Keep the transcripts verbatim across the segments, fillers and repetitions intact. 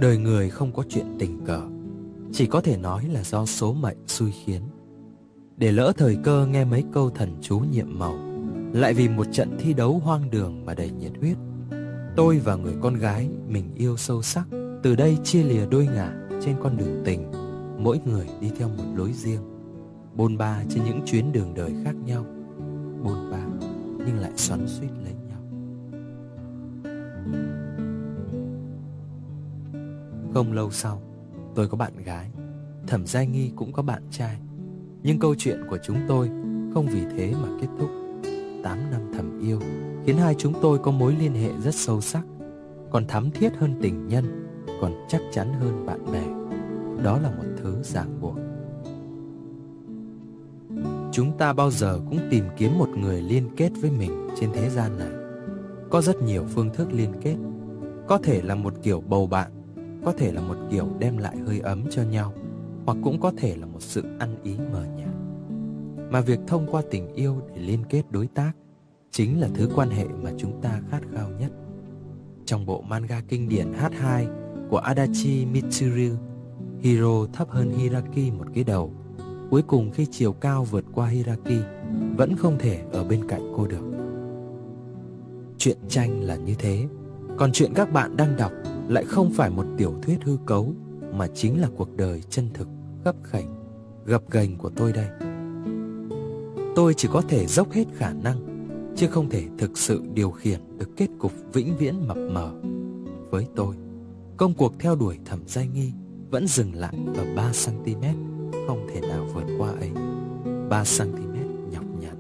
Đời người không có chuyện tình cờ, chỉ có thể nói là do số mệnh xui khiến. Để lỡ thời cơ nghe mấy câu thần chú nhiệm màu, lại vì một trận thi đấu hoang đường mà đầy nhiệt huyết, tôi và người con gái mình yêu sâu sắc từ đây chia lìa đôi ngả trên con đường tình, mỗi người đi theo một lối riêng, bôn ba trên những chuyến đường đời khác nhau, bôn ba nhưng lại xoắn xuýt lấy nhau. Không lâu sau, tôi có bạn gái, Thẩm Giai Nghi cũng có bạn trai. Nhưng câu chuyện của chúng tôi không vì thế mà kết thúc. Tám năm thầm yêu khiến hai chúng tôi có mối liên hệ rất sâu sắc, còn thắm thiết hơn tình nhân, còn chắc chắn hơn bạn bè. Đó là một thứ ràng buộc. Chúng ta bao giờ cũng tìm kiếm một người liên kết với mình trên thế gian này. Có rất nhiều phương thức liên kết. Có thể là một kiểu bầu bạn, có thể là một kiểu đem lại hơi ấm cho nhau, hoặc cũng có thể là một sự ăn ý mờ nhạt. Mà việc thông qua tình yêu để liên kết đối tác chính là thứ quan hệ mà chúng ta khát khao nhất. Trong bộ manga kinh điển hát hai của Adachi Mitsuru, Hiro thấp hơn Hiraki một cái đầu. Cuối cùng khi chiều cao vượt qua Hiraki, vẫn không thể ở bên cạnh cô được. Chuyện tranh là như thế, còn chuyện các bạn đang đọc lại không phải một tiểu thuyết hư cấu, mà chính là cuộc đời chân thực, gấp khểnh, gập ghềnh của tôi đây. Tôi chỉ có thể dốc hết khả năng, chứ không thể thực sự điều khiển được kết cục vĩnh viễn mập mờ. Với tôi, công cuộc theo đuổi Thẩm Giai Nghi vẫn dừng lại ở ba xăng-ti-mét, không thể nào vượt qua ấy. Ba xăng-ti-mét nhọc nhằn.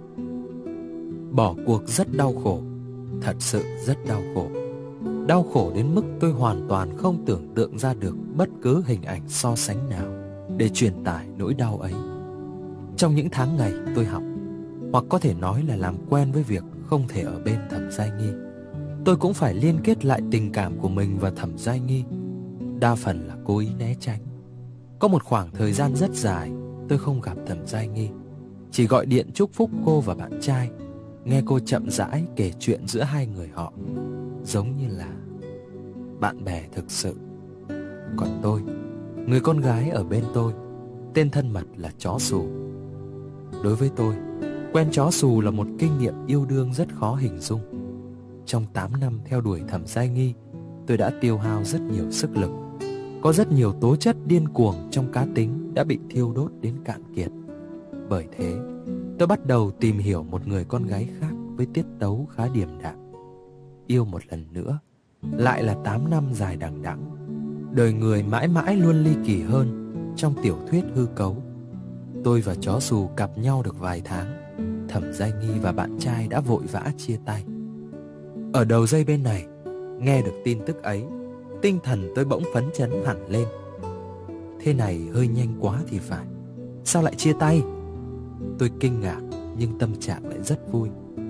Bỏ cuộc rất đau khổ, thật sự rất đau khổ. Đau khổ đến mức tôi hoàn toàn không tưởng tượng ra được bất cứ hình ảnh so sánh nào để truyền tải nỗi đau ấy. Trong những tháng ngày tôi học, hoặc có thể nói là làm quen với việc không thể ở bên Thẩm Giai Nghi, tôi cũng phải liên kết lại tình cảm của mình và Thẩm Giai Nghi. Đa phần là cố ý né tránh. Có một khoảng thời gian rất dài tôi không gặp Thẩm Giai Nghi, chỉ gọi điện chúc phúc cô và bạn trai, nghe cô chậm rãi kể chuyện giữa hai người họ, giống như là bạn bè thực sự. Còn tôi, người con gái ở bên tôi, tên thân mật là Chó Xù. Đối với tôi, quen Chó Xù là một kinh nghiệm yêu đương rất khó hình dung. Trong tám năm theo đuổi Thẩm Giai Nghi, tôi đã tiêu hao rất nhiều sức lực. Có rất nhiều tố chất điên cuồng trong cá tính đã bị thiêu đốt đến cạn kiệt. Bởi thế, tôi bắt đầu tìm hiểu một người con gái khác với tiết tấu khá điềm đạm. Yêu một lần nữa, lại là tám năm dài đằng đẵng. Đời người mãi mãi luôn ly kỳ hơn trong tiểu thuyết hư cấu. Tôi và Chó Xù cặp nhau được vài tháng, Thẩm Giai Nghi và bạn trai đã vội vã chia tay. Ở đầu dây bên này, nghe được tin tức ấy, tinh thần tôi bỗng phấn chấn hẳn lên. Thế này hơi nhanh quá thì phải. Sao lại chia tay? Tôi kinh ngạc nhưng tâm trạng lại rất vui.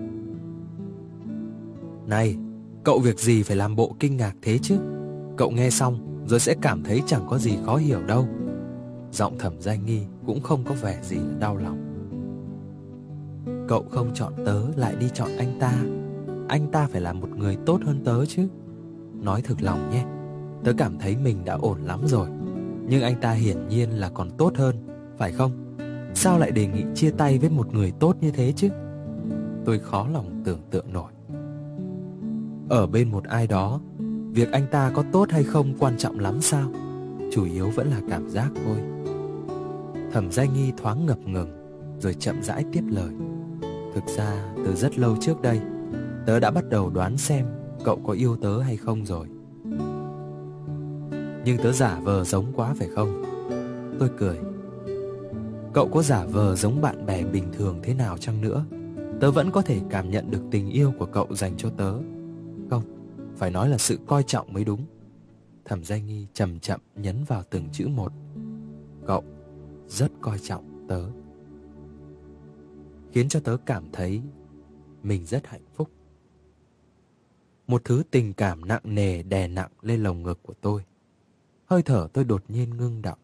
Này, cậu việc gì phải làm bộ kinh ngạc thế chứ? Cậu nghe xong rồi sẽ cảm thấy chẳng có gì khó hiểu đâu. Giọng Thẩm Giai Nghi cũng không có vẻ gì là đau lòng. Cậu không chọn tớ lại đi chọn anh ta. Anh ta phải là một người tốt hơn tớ chứ. Nói thực lòng nhé, tớ cảm thấy mình đã ổn lắm rồi, nhưng anh ta hiển nhiên là còn tốt hơn, phải không? Sao lại đề nghị chia tay với một người tốt như thế chứ? Tôi khó lòng tưởng tượng nổi. Ở bên một ai đó, việc anh ta có tốt hay không quan trọng lắm sao? Chủ yếu vẫn là cảm giác thôi. Thẩm Giai Nghi thoáng ngập ngừng, rồi chậm rãi tiếp lời. Thực ra từ rất lâu trước đây, tớ đã bắt đầu đoán xem cậu có yêu tớ hay không rồi. Nhưng tớ giả vờ giống quá phải không? Tôi cười. Cậu có giả vờ giống bạn bè bình thường thế nào chăng nữa, tớ vẫn có thể cảm nhận được tình yêu của cậu dành cho tớ. Không, phải nói là sự coi trọng mới đúng. Thẩm Giai Nghi chậm chậm nhấn vào từng chữ một. Cậu rất coi trọng tớ, khiến cho tớ cảm thấy mình rất hạnh phúc. Một thứ tình cảm nặng nề đè nặng lên lồng ngực của tôi. Hơi thở tôi đột nhiên ngưng đọng.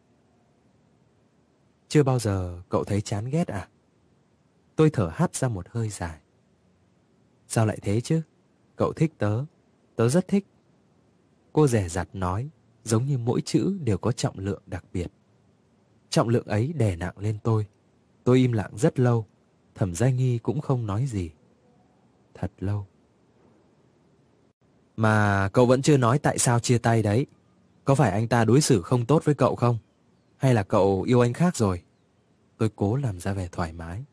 Chưa bao giờ cậu thấy chán ghét à? Tôi thở hắt ra một hơi dài. Sao lại thế chứ? Cậu thích tớ, tớ rất thích. Cô dè dặt nói, giống như mỗi chữ đều có trọng lượng đặc biệt. Trọng lượng ấy đè nặng lên tôi. Tôi im lặng rất lâu. Thẩm Giai Nghi cũng không nói gì. Thật lâu. Mà cậu vẫn chưa nói tại sao chia tay đấy. Có phải anh ta đối xử không tốt với cậu không? Hay là cậu yêu anh khác rồi? Tôi cố làm ra vẻ thoải mái.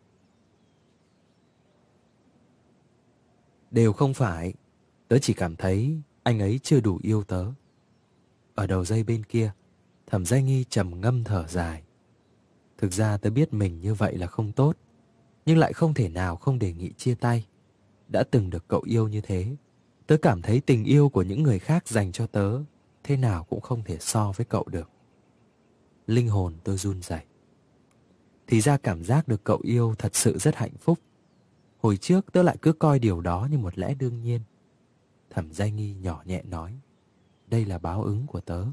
Đều không phải. Tớ chỉ cảm thấy anh ấy chưa đủ yêu tớ. Ở đầu dây bên kia, Thẩm Giai Nghi trầm ngâm thở dài. Thực ra tớ biết mình như vậy là không tốt, nhưng lại không thể nào không đề nghị chia tay. Đã từng được cậu yêu như thế, tớ cảm thấy tình yêu của những người khác dành cho tớ thế nào cũng không thể so với cậu được. Linh hồn tôi run rẩy. Thì ra cảm giác được cậu yêu thật sự rất hạnh phúc. Hồi trước tớ lại cứ coi điều đó như một lẽ đương nhiên. Thẩm Giai Nghi nhỏ nhẹ nói, đây là báo ứng của tớ.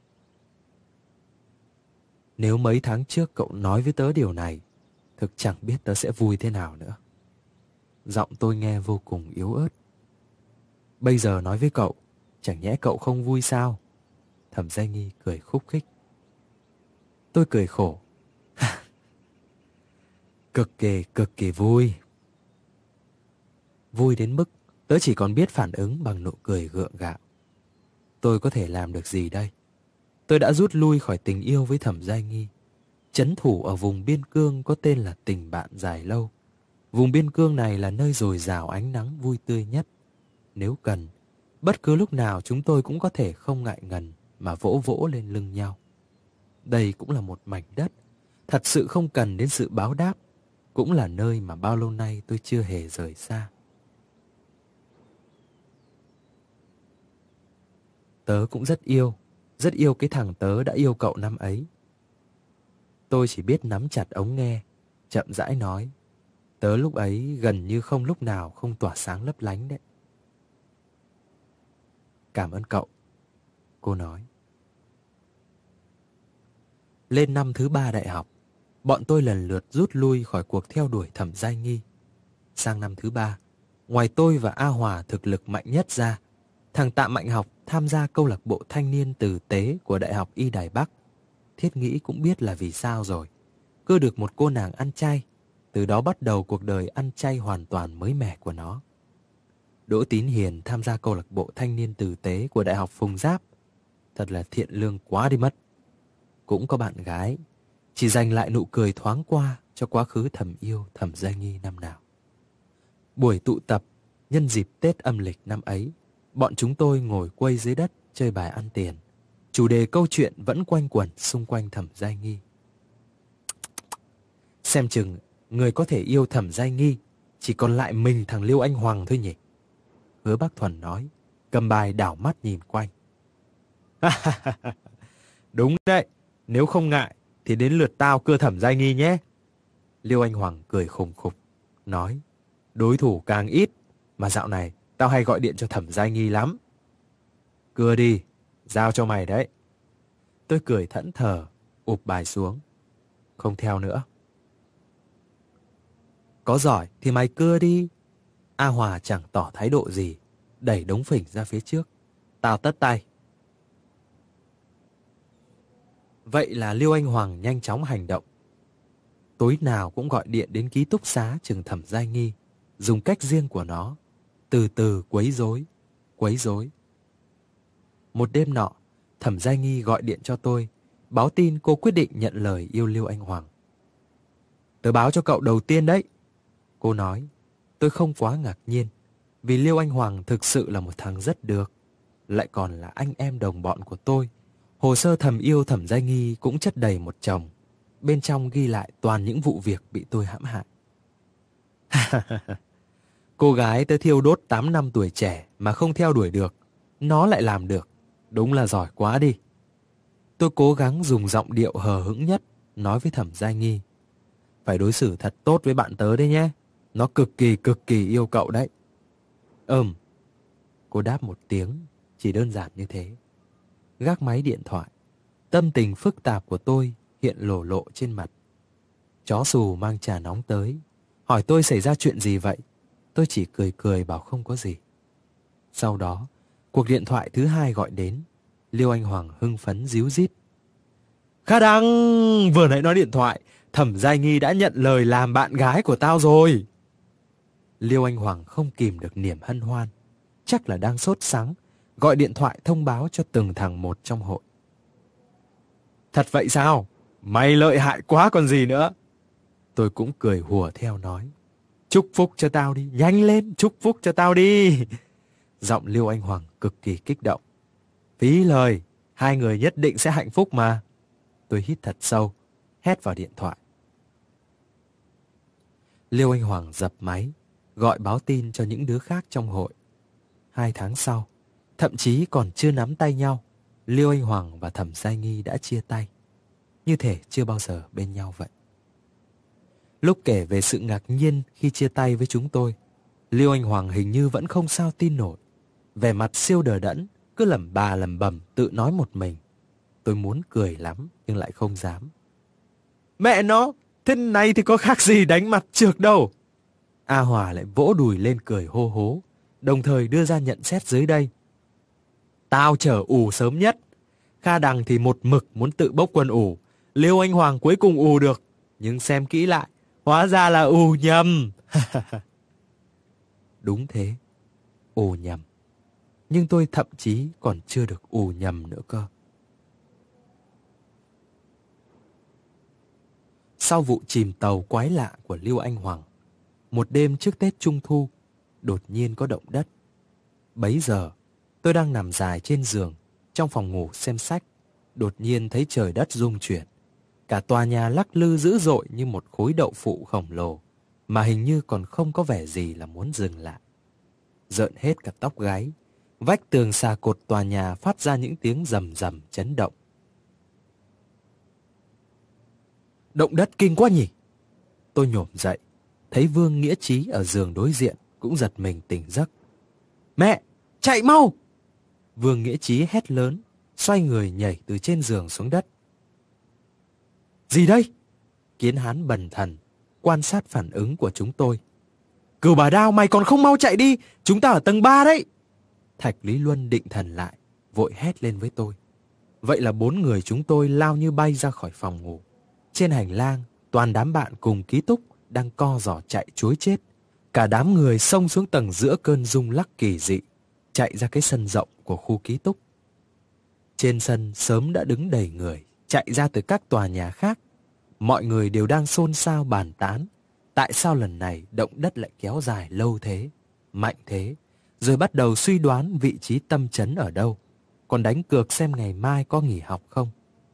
Nếu mấy tháng trước cậu nói với tớ điều này, thực chẳng biết tớ sẽ vui thế nào nữa. Giọng tôi nghe vô cùng yếu ớt. Bây giờ nói với cậu, chẳng nhẽ cậu không vui sao? Thẩm Giai Nghi cười khúc khích. Tôi cười khổ. Cực kỳ, cực kỳ vui. Vui đến mức tớ chỉ còn biết phản ứng bằng nụ cười gượng gạo. Tôi có thể làm được gì đây? Tôi đã rút lui khỏi tình yêu với Thẩm Giai Nghi. Trấn thủ ở vùng biên cương có tên là tình bạn dài lâu. Vùng biên cương này là nơi dồi dào ánh nắng vui tươi nhất. Nếu cần, bất cứ lúc nào chúng tôi cũng có thể không ngại ngần mà vỗ vỗ lên lưng nhau. Đây cũng là một mảnh đất, thật sự không cần đến sự báo đáp. Cũng là nơi mà bao lâu nay tôi chưa hề rời xa. Tớ cũng rất yêu, rất yêu cái thằng tớ đã yêu cậu năm ấy. Tôi chỉ biết nắm chặt ống nghe, chậm rãi nói. Tớ lúc ấy gần như không lúc nào không tỏa sáng lấp lánh đấy. Cảm ơn cậu, cô nói. Lên năm thứ ba đại học, bọn tôi lần lượt rút lui khỏi cuộc theo đuổi Thẩm Giai Nghi. Sang năm thứ ba, ngoài tôi và A Hòa thực lực mạnh nhất ra, thằng Tạ Mạnh Học tham gia câu lạc bộ thanh niên tử tế của Đại học Y Đài Bắc. Thiết nghĩ cũng biết là vì sao rồi. Cứ được một cô nàng ăn chay, từ đó bắt đầu cuộc đời ăn chay hoàn toàn mới mẻ của nó. Đỗ Tín Hiền tham gia câu lạc bộ thanh niên tử tế của Đại học Phùng Giáp. Thật là thiện lương quá đi mất. Cũng có bạn gái, chỉ dành lại nụ cười thoáng qua cho quá khứ thầm yêu Thẩm Giai Nghi năm nào. Buổi tụ tập nhân dịp Tết âm lịch năm ấy, bọn chúng tôi ngồi quây dưới đất chơi bài ăn tiền. Chủ đề câu chuyện vẫn quanh quẩn xung quanh Thẩm Giai Nghi. Xem chừng người có thể yêu Thẩm Giai Nghi chỉ còn lại mình thằng Liêu Anh Hoàng thôi nhỉ? Hứa Bác Thuần nói, cầm bài đảo mắt nhìn quanh. Đúng đấy, nếu không ngại thì đến lượt tao cưa Thẩm Giai Nghi nhé. Liêu Anh Hoàng cười khùng khục, nói, đối thủ càng ít, mà dạo này tao hay gọi điện cho Thẩm Giai Nghi lắm. Cưa đi, giao cho mày đấy. Tôi cười thẫn thờ, ụp bài xuống. Không theo nữa. Có giỏi thì mày cưa đi. A Hòa chẳng tỏ thái độ gì, đẩy đống phỉnh ra phía trước. Tao tất tay. Vậy là Liêu Anh Hoàng nhanh chóng hành động. Tối nào cũng gọi điện đến ký túc xá trường Thẩm Giai Nghi, dùng cách riêng của nó, từ từ quấy rối, quấy rối. Một đêm nọ, Thẩm Giai Nghi gọi điện cho tôi, báo tin cô quyết định nhận lời yêu Liêu Anh Hoàng. Tớ báo cho cậu đầu tiên đấy. Cô nói, tôi không quá ngạc nhiên, vì Liêu Anh Hoàng thực sự là một thằng rất được, lại còn là anh em đồng bọn của tôi. Hồ sơ thầm yêu Thẩm Giai Nghi cũng chất đầy một chồng, bên trong ghi lại toàn những vụ việc bị tôi hãm hại. Cô gái tớ thiêu đốt tám năm tuổi trẻ mà không theo đuổi được, nó lại làm được, đúng là giỏi quá đi. Tôi cố gắng dùng giọng điệu hờ hững nhất nói với Thẩm Giai Nghi, phải đối xử thật tốt với bạn tớ đấy nhé, nó cực kỳ cực kỳ yêu cậu đấy. Ừm. Cô đáp một tiếng, chỉ đơn giản như thế. Gác máy điện thoại, tâm tình phức tạp của tôi hiện lổ lộ trên mặt. Chó xù mang trà nóng tới, hỏi tôi xảy ra chuyện gì vậy. Tôi chỉ cười cười bảo không có gì. Sau đó, Cuộc điện thoại thứ hai gọi đến. Liêu Anh Hoàng hưng phấn ríu rít. Kha Đăng, vừa nãy nói điện thoại, Thẩm Giai Nghi đã nhận lời làm bạn gái của tao rồi. Liêu Anh Hoàng không kìm được niềm hân hoan. Chắc là đang sốt sắng, gọi điện thoại thông báo cho từng thằng một trong hội. Thật vậy sao? Mày lợi hại quá còn gì nữa. Tôi cũng cười hùa theo nói. Chúc phúc cho tao đi, nhanh lên, chúc phúc cho tao đi. Giọng Liêu Anh Hoàng cực kỳ kích động. Phí lời, hai người nhất định sẽ hạnh phúc mà. Tôi hít thật sâu, hét vào điện thoại. Liêu Anh Hoàng dập máy, gọi báo tin cho những đứa khác trong hội. Hai tháng sau, thậm chí còn chưa nắm tay nhau, Liêu Anh Hoàng và Thẩm Giai Nghi đã chia tay. Như thể chưa bao giờ bên nhau vậy. Lúc kể về sự ngạc nhiên khi chia tay với chúng tôi, Liêu Anh Hoàng hình như vẫn không sao tin nổi. Vẻ mặt siêu đờ đẫn, cứ lẩm bà lẩm bẩm tự nói một mình. Tôi muốn cười lắm nhưng lại không dám. Mẹ nó, thế này thì có khác gì đánh mặt trượt đâu. A Hòa lại vỗ đùi lên cười hô hố, đồng thời đưa ra nhận xét dưới đây. Tao chở ù sớm nhất. Kha Đằng thì một mực muốn tự bốc quân ù. Liêu Anh Hoàng cuối cùng ù được. Nhưng xem kỹ lại, hóa ra là ù nhầm. Đúng thế, ù nhầm. Nhưng tôi thậm chí còn chưa được ù nhầm nữa cơ. Sau vụ chìm tàu quái lạ của Liêu Anh Hoàng, một đêm trước Tết Trung Thu, đột nhiên có động đất. Bấy giờ, tôi đang nằm dài trên giường, trong phòng ngủ xem sách, đột nhiên thấy trời đất rung chuyển. Cả tòa nhà lắc lư dữ dội như một khối đậu phụ khổng lồ, mà hình như còn không có vẻ gì là muốn dừng lại. Rợn hết cả tóc gáy, vách tường xà cột tòa nhà phát ra những tiếng rầm rầm chấn động. Động đất kinh quá nhỉ? Tôi nhổm dậy, thấy Vương Nghĩa Trí ở giường đối diện cũng giật mình tỉnh giấc. Mẹ, chạy mau! Vương Nghĩa Trí hét lớn, xoay người nhảy từ trên giường xuống đất. Gì đây? Kiến Hán bần thần, quan sát phản ứng của chúng tôi. Cửu Bà Đao, mày còn không mau chạy đi, chúng ta ở tầng ba đấy. Thạch Lý Luân định thần lại, vội hét lên với tôi. Vậy là bốn người chúng tôi lao như bay ra khỏi phòng ngủ. Trên hành lang, toàn đám bạn cùng ký túc đang co giò chạy trối chết. Cả đám người xông xuống tầng giữa cơn rung lắc kỳ dị, chạy ra cái sân rộng của khu ký túc. Trên sân sớm đã đứng đầy người, chạy ra từ các tòa nhà khác. Mọi người đều đang xôn xao bàn tán. Tại sao lần này động đất lại kéo dài lâu thế, mạnh thế, rồi bắt đầu suy đoán vị trí tâm chấn ở đâu, còn đánh cược xem ngày mai có nghỉ học không.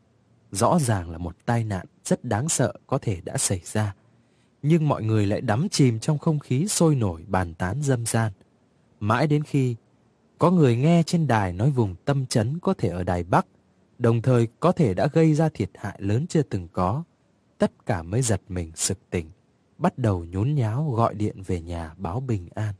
Rõ ràng là một tai nạn rất đáng sợ có thể đã xảy ra, nhưng mọi người lại đắm chìm trong không khí sôi nổi bàn tán râm ran. Mãi đến khi có người nghe trên đài nói vùng tâm chấn có thể ở Đài Bắc, đồng thời có thể đã gây ra thiệt hại lớn chưa từng có, tất cả mới giật mình sực tỉnh, bắt đầu nhốn nháo gọi điện về nhà báo bình an.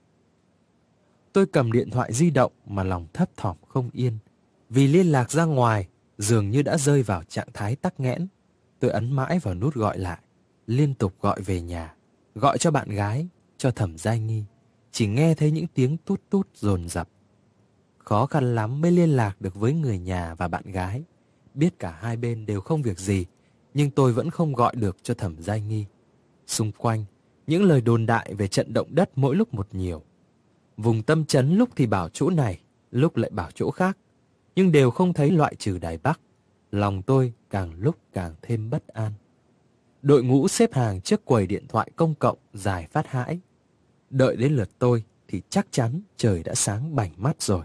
Tôi cầm điện thoại di động mà lòng thấp thỏm không yên, vì liên lạc ra ngoài dường như đã rơi vào trạng thái tắc nghẽn. Tôi ấn mãi vào nút gọi lại, liên tục gọi về nhà, gọi cho bạn gái, cho Thẩm Giai Nghi, chỉ nghe thấy những tiếng tút tút dồn dập. Khó khăn lắm mới liên lạc được với người nhà và bạn gái. Biết cả hai bên đều không việc gì, nhưng tôi vẫn không gọi được cho Thẩm Giai Nghi. Xung quanh, những lời đồn đại về trận động đất mỗi lúc một nhiều. Vùng tâm chấn lúc thì bảo chỗ này, lúc lại bảo chỗ khác, nhưng đều không thấy loại trừ Đài Bắc. Lòng tôi càng lúc càng thêm bất an. Đội ngũ xếp hàng trước quầy điện thoại công cộng dài phát hãi. Đợi đến lượt tôi thì chắc chắn trời đã sáng bảnh mắt rồi.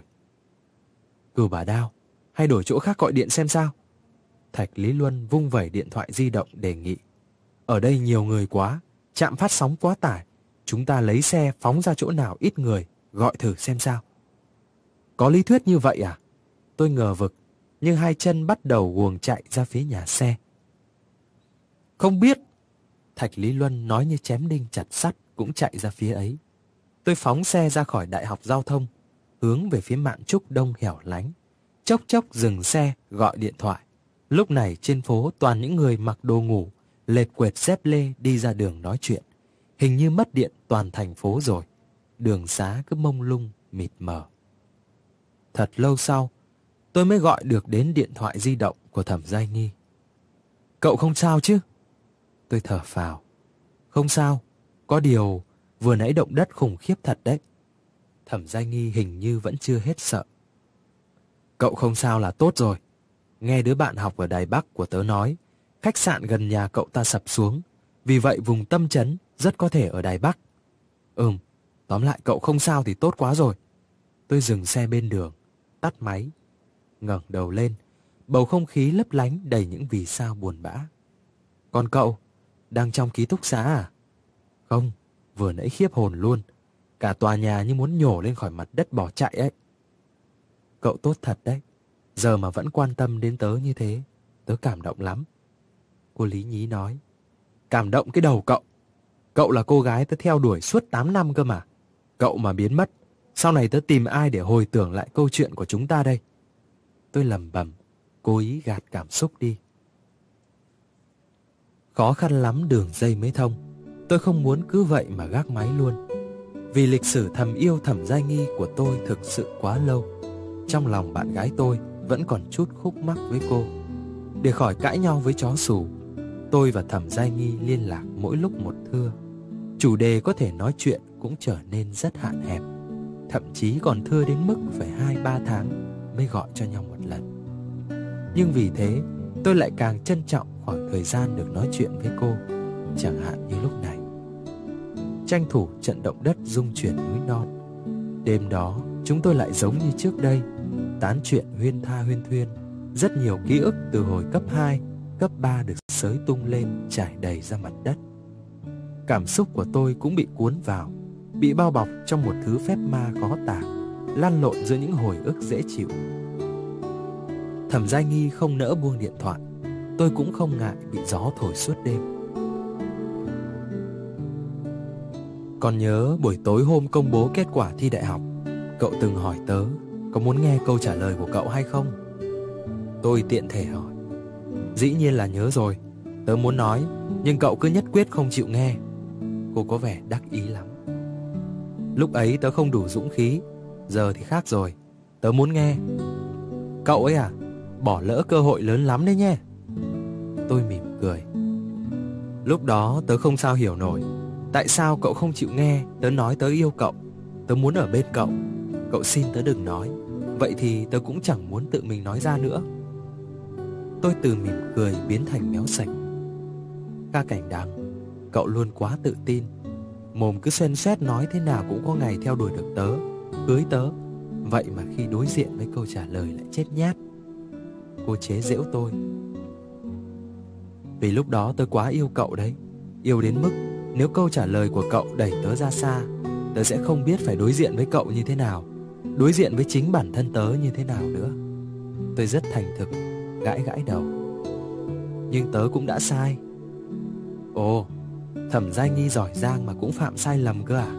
Cửu Bà Đao, hay đổi chỗ khác gọi điện xem sao? Thạch Lý Luân vung vẩy điện thoại di động đề nghị. Ở đây nhiều người quá, trạm phát sóng quá tải. Chúng ta lấy xe phóng ra chỗ nào ít người, gọi thử xem sao. Có lý thuyết như vậy à? Tôi ngờ vực, nhưng hai chân bắt đầu guồng chạy ra phía nhà xe. Không biết. Thạch Lý Luân nói như chém đinh chặt sắt, cũng chạy ra phía ấy. Tôi phóng xe ra khỏi Đại học Giao thông, hướng về phía Mạn Trúc Đông hẻo lánh. Chốc chốc dừng xe, gọi điện thoại. Lúc này trên phố toàn những người mặc đồ ngủ, lệt quệt dép lê đi ra đường nói chuyện. Hình như mất điện toàn thành phố rồi. Đường xá cứ mông lung, mịt mờ. Thật lâu sau, tôi mới gọi được đến điện thoại di động của Thẩm Giai Nghi. Cậu không sao chứ? Tôi thở phào. Không sao, có điều vừa nãy động đất khủng khiếp thật đấy. Thẩm Giai Nghi hình như vẫn chưa hết sợ. Cậu không sao là tốt rồi. Nghe đứa bạn học ở Đài Bắc của tớ nói, khách sạn gần nhà cậu ta sập xuống, vì vậy vùng tâm chấn rất có thể ở Đài Bắc. Ừm, tóm lại cậu không sao thì tốt quá rồi. Tôi dừng xe bên đường, tắt máy, ngẩng đầu lên, bầu không khí lấp lánh đầy những vì sao buồn bã. Còn cậu, đang trong ký túc xá à? Không, vừa nãy khiếp hồn luôn. Cả tòa nhà như muốn nhổ lên khỏi mặt đất bỏ chạy ấy. Cậu tốt thật đấy. Giờ mà vẫn quan tâm đến tớ như thế, tớ cảm động lắm. Cô Lý Nhí nói. Cảm động cái đầu cậu. Cậu là cô gái tớ theo đuổi suốt tám năm cơ mà. Cậu mà biến mất, sau này tớ tìm ai để hồi tưởng lại câu chuyện của chúng ta đây? Tôi lẩm bẩm, cố ý gạt cảm xúc đi. Khó khăn lắm đường dây mới thông. Tôi không muốn cứ vậy mà gác máy luôn. Vì lịch sử thầm yêu Thẩm Giai Nghi của tôi thực sự quá lâu. Trong lòng bạn gái tôi vẫn còn chút khúc mắc với cô. Để khỏi cãi nhau với chó sủ, tôi và Thẩm Giai Nghi liên lạc mỗi lúc một thưa. Chủ đề có thể nói chuyện cũng trở nên rất hạn hẹp. Thậm chí còn thưa đến mức phải hai ba tháng mới gọi cho nhau một lần. Nhưng vì thế tôi lại càng trân trọng khoảng thời gian được nói chuyện với cô. Chẳng hạn như lúc này. Tranh thủ trận động đất rung chuyển núi non. Đêm đó chúng tôi lại giống như trước đây, tán chuyện huyên tha huyên thuyên. Rất nhiều ký ức từ hồi cấp hai, cấp ba được xới tung lên trải đầy ra mặt đất. Cảm xúc của tôi cũng bị cuốn vào, bị bao bọc trong một thứ phép ma khó tả, lăn lộn giữa những hồi ức dễ chịu. Thẩm Giai Nghi không nỡ buông điện thoại. Tôi cũng không ngại bị gió thổi suốt đêm. Còn nhớ buổi tối hôm công bố kết quả thi đại học, cậu từng hỏi tớ có muốn nghe câu trả lời của cậu hay không? Tôi tiện thể hỏi. Dĩ nhiên là nhớ rồi. Tớ muốn nói, nhưng cậu cứ nhất quyết không chịu nghe. Cô có vẻ đắc ý lắm. Lúc ấy tớ không đủ dũng khí. Giờ thì khác rồi. Tớ muốn nghe. Cậu ấy à? Bỏ lỡ cơ hội lớn lắm đấy nhé. Tôi mỉm cười. Lúc đó tớ không sao hiểu nổi. Tại sao cậu không chịu nghe tớ nói tớ yêu cậu? Tớ muốn ở bên cậu. Cậu xin tớ đừng nói. Vậy thì tớ cũng chẳng muốn tự mình nói ra nữa. Tôi từ mỉm cười biến thành méo sạch. Ca Cảnh Đằng, cậu luôn quá tự tin. Mồm cứ xoen xoét nói thế nào cũng có ngày theo đuổi được tớ, cưới tớ. Vậy mà khi đối diện với câu trả lời lại chết nhát. Cô chế giễu tôi. Vì lúc đó tớ quá yêu cậu đấy. Yêu đến mức nếu câu trả lời của cậu đẩy tớ ra xa, tớ sẽ không biết phải đối diện với cậu như thế nào, đối diện với chính bản thân tớ như thế nào nữa. Tôi rất thành thực, gãi gãi đầu. Nhưng tớ cũng đã sai. Ồ, Thẩm Giai Nghi giỏi giang mà cũng phạm sai lầm cơ à?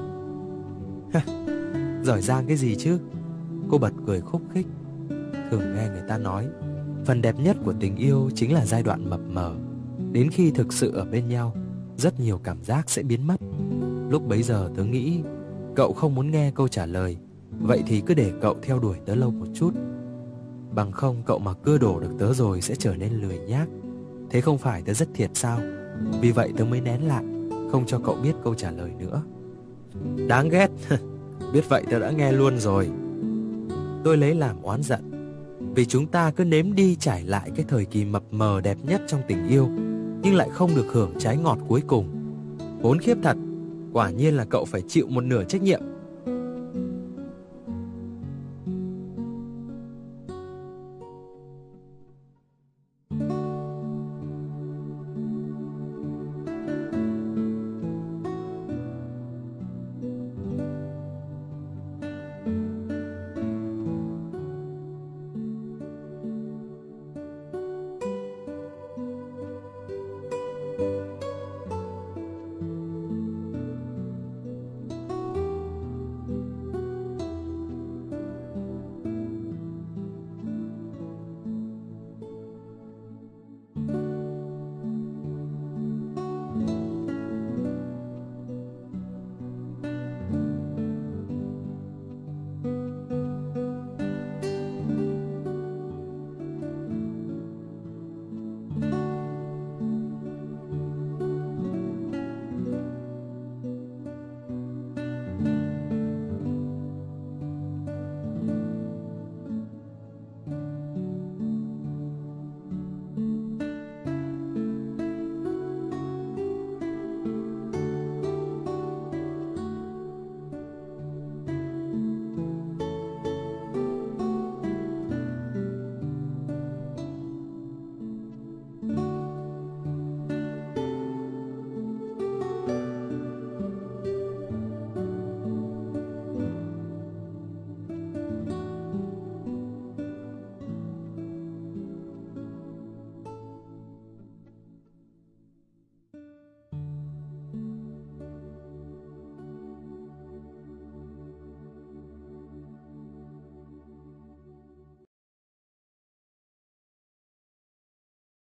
Giỏi giang cái gì chứ? Cô bật cười khúc khích. Thường nghe người ta nói, phần đẹp nhất của tình yêu chính là giai đoạn mập mờ. Đến khi thực sự ở bên nhau, rất nhiều cảm giác sẽ biến mất. Lúc bấy giờ tớ nghĩ cậu không muốn nghe câu trả lời. Vậy thì cứ để cậu theo đuổi tớ lâu một chút. Bằng không cậu mà cưa đổ được tớ rồi sẽ trở nên lười nhác. Thế không phải tớ rất thiệt sao? Vì vậy tớ mới nén lại, không cho cậu biết câu trả lời nữa. Đáng ghét. Biết vậy tớ đã nghe luôn rồi. Tôi lấy làm oán giận. Vì chúng ta cứ nếm đi trải lại cái thời kỳ mập mờ đẹp nhất trong tình yêu, nhưng lại không được hưởng trái ngọt cuối cùng. Khốn khiếp thật. Quả nhiên là cậu phải chịu một nửa trách nhiệm.